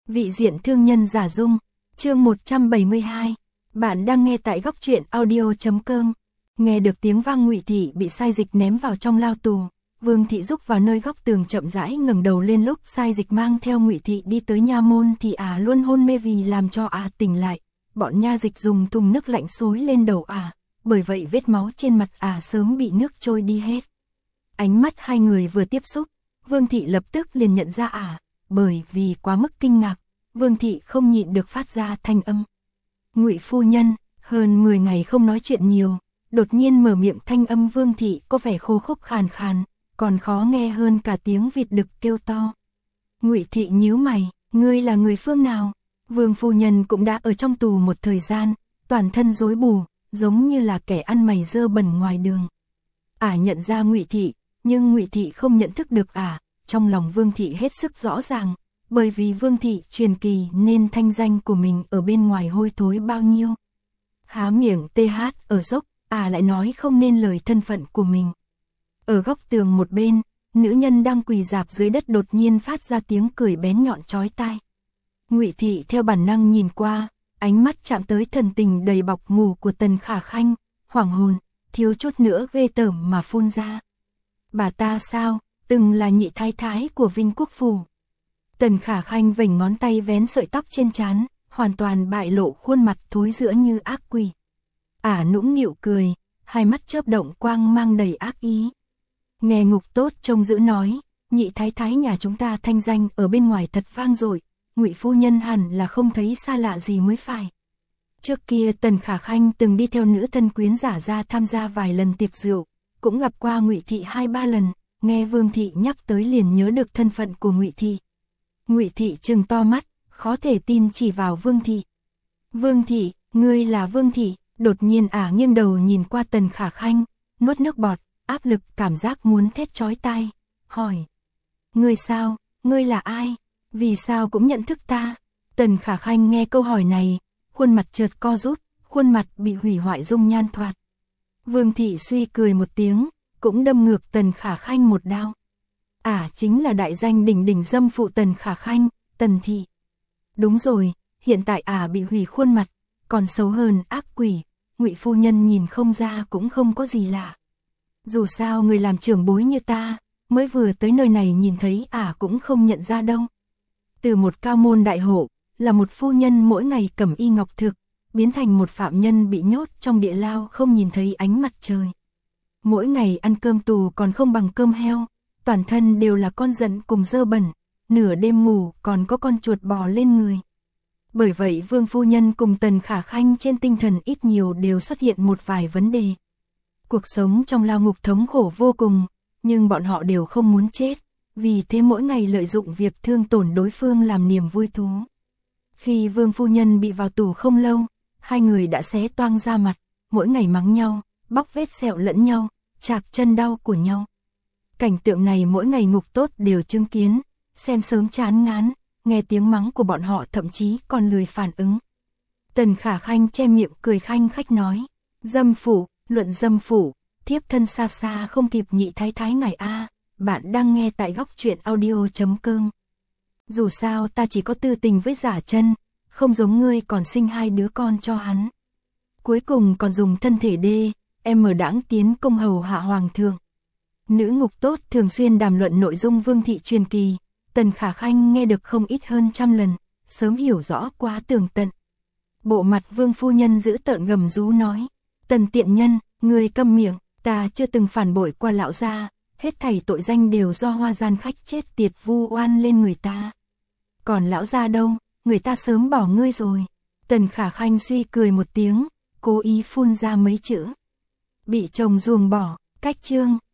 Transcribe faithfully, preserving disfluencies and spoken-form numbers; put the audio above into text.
Vị diện thương nhân giả dung, chương một trăm bảy mươi hai. Bạn đang nghe tại góc truyện audio.com. Nghe được tiếng vang, Ngụy Thị bị Sai Dịch ném vào trong lao tù. Vương Thị rúc vào nơi góc tường chậm rãi ngẩng đầu lên, lúc Sai Dịch mang theo Ngụy Thị đi tới nha môn thì ả à luôn hôn mê, vì làm cho ả à tỉnh lại. Bọn nha dịch dùng thùng nước lạnh xối lên đầu ả, à, bởi vậy vết máu trên mặt ả à sớm bị nước trôi đi hết. Ánh mắt hai người vừa tiếp xúc, Vương Thị lập tức liền nhận ra ả, à, bởi vì quá mức kinh ngạc, Vương Thị không nhịn được phát ra thanh âm. Ngụy phu nhân, hơn mười ngày không nói chuyện nhiều, đột nhiên mở miệng, thanh âm Vương Thị có vẻ khô khốc khàn khàn, còn khó nghe hơn cả tiếng vịt đực kêu to. Ngụy Thị nhíu mày, ngươi là người phương nào? Vương phu nhân cũng đã ở trong tù một thời gian, toàn thân rối bù, giống như là kẻ ăn mày dơ bẩn ngoài đường. Ả à nhận ra Ngụy Thị, nhưng Ngụy Thị không nhận thức được ả, à, trong lòng Vương Thị hết sức rõ ràng, bởi vì Vương Thị truyền kỳ nên thanh danh của mình ở bên ngoài hôi thối bao nhiêu. Há miệng tê hát ở dốc, ả à lại nói không nên lời thân phận của mình. Ở góc tường một bên, nữ nhân đang quỳ rạp dưới đất đột nhiên phát ra tiếng cười bén nhọn chói tai. Ngụy Thị theo bản năng nhìn qua, ánh mắt chạm tới thần tình đầy bọc mù của Tần Khả Khanh, hoảng hồn, thiếu chút nữa ghê tởm mà phun ra. Bà ta sao, từng là nhị thái thái của Vinh Quốc Phủ. Tần Khả Khanh vểnh ngón tay vén sợi tóc trên trán, hoàn toàn bại lộ khuôn mặt thối rữa như ác quỷ. Ả à nũng nịu cười, hai mắt chớp động quang mang đầy ác ý. Nghe Ngục Tốt trông giữ nói, nhị thái thái nhà chúng ta thanh danh ở bên ngoài thật vang dội, Ngụy phu nhân hẳn là không thấy xa lạ gì mới phải. Trước kia Tần Khả Khanh từng đi theo nữ thân quyến giả ra tham gia vài lần tiệc rượu, cũng gặp qua Ngụy Thị hai ba lần, nghe Vương Thị nhắc tới liền nhớ được thân phận của Ngụy Thị. Ngụy Thị trừng to mắt, khó thể tin chỉ vào Vương Thị. Vương Thị, ngươi là Vương Thị? Đột nhiên ả à nghiêng đầu nhìn qua Tần Khả Khanh, nuốt nước bọt, áp lực cảm giác muốn thét chói tai, hỏi. Ngươi sao, ngươi là ai? Vì sao cũng nhận thức ta? Tần Khả Khanh nghe câu hỏi này, khuôn mặt chợt co rút, khuôn mặt bị hủy hoại dung nhan thoạt. Vương Thị suy cười một tiếng, cũng đâm ngược Tần Khả Khanh một đao. Ả à, chính là đại danh đỉnh đỉnh dâm phụ Tần Khả Khanh, Tần Thị. Đúng rồi, hiện tại ả à bị hủy khuôn mặt, còn xấu hơn ác quỷ, Ngụy phu nhân nhìn không ra cũng không có gì lạ. Dù sao người làm trưởng bối như ta, mới vừa tới nơi này nhìn thấy ả à cũng không nhận ra đâu. Từ một cao môn đại hộ, là một phu nhân mỗi ngày cẩm y ngọc thực, biến thành một phạm nhân bị nhốt trong địa lao không nhìn thấy ánh mặt trời. Mỗi ngày ăn cơm tù còn không bằng cơm heo, toàn thân đều là con giận cùng dơ bẩn, nửa đêm ngủ còn có con chuột bò lên người. Bởi vậy Vương phu nhân cùng Tần Khả Khanh trên tinh thần ít nhiều đều xuất hiện một vài vấn đề. Cuộc sống trong lao ngục thống khổ vô cùng, nhưng bọn họ đều không muốn chết, vì thế mỗi ngày lợi dụng việc thương tổn đối phương làm niềm vui thú. Khi Vương phu nhân bị vào tù không lâu, hai người đã xé toang da mặt, mỗi ngày mắng nhau, bóc vết sẹo lẫn nhau, chạc chân đau của nhau. Cảnh tượng này mỗi ngày Ngục Tốt đều chứng kiến, xem sớm chán ngán, nghe tiếng mắng của bọn họ thậm chí còn lười phản ứng. Tần Khả Khanh che miệng cười khanh khách nói, dâm phủ, luận dâm phủ, thiếp thân xa xa không kịp nhị thái thái ngài a. Bạn đang nghe tại góc truyện audio.com. Dù sao ta chỉ có tư tình với Giả Chân, không giống ngươi còn sinh hai đứa con cho hắn. Cuối cùng còn dùng thân thể đê, em mở đãng tiến công hầu hạ hoàng thượng. Nữ Ngục Tốt thường xuyên đàm luận nội dung Vương Thị truyền kỳ, Tần Khả Khanh nghe được không ít hơn trăm lần, sớm hiểu rõ quá tường tận. Bộ mặt Vương phu nhân giữ tợn gầm rú nói, Tần tiện nhân, ngươi câm miệng, ta chưa từng phản bội qua lão gia, hết thảy tội danh đều do Hoa gian khách chết tiệt vu oan lên người ta. Còn lão gia đâu, người ta sớm bỏ ngươi rồi. Tần Khả Khanh suy cười một tiếng, cố ý phun ra mấy chữ. Bị chồng ruồng bỏ, cách chương.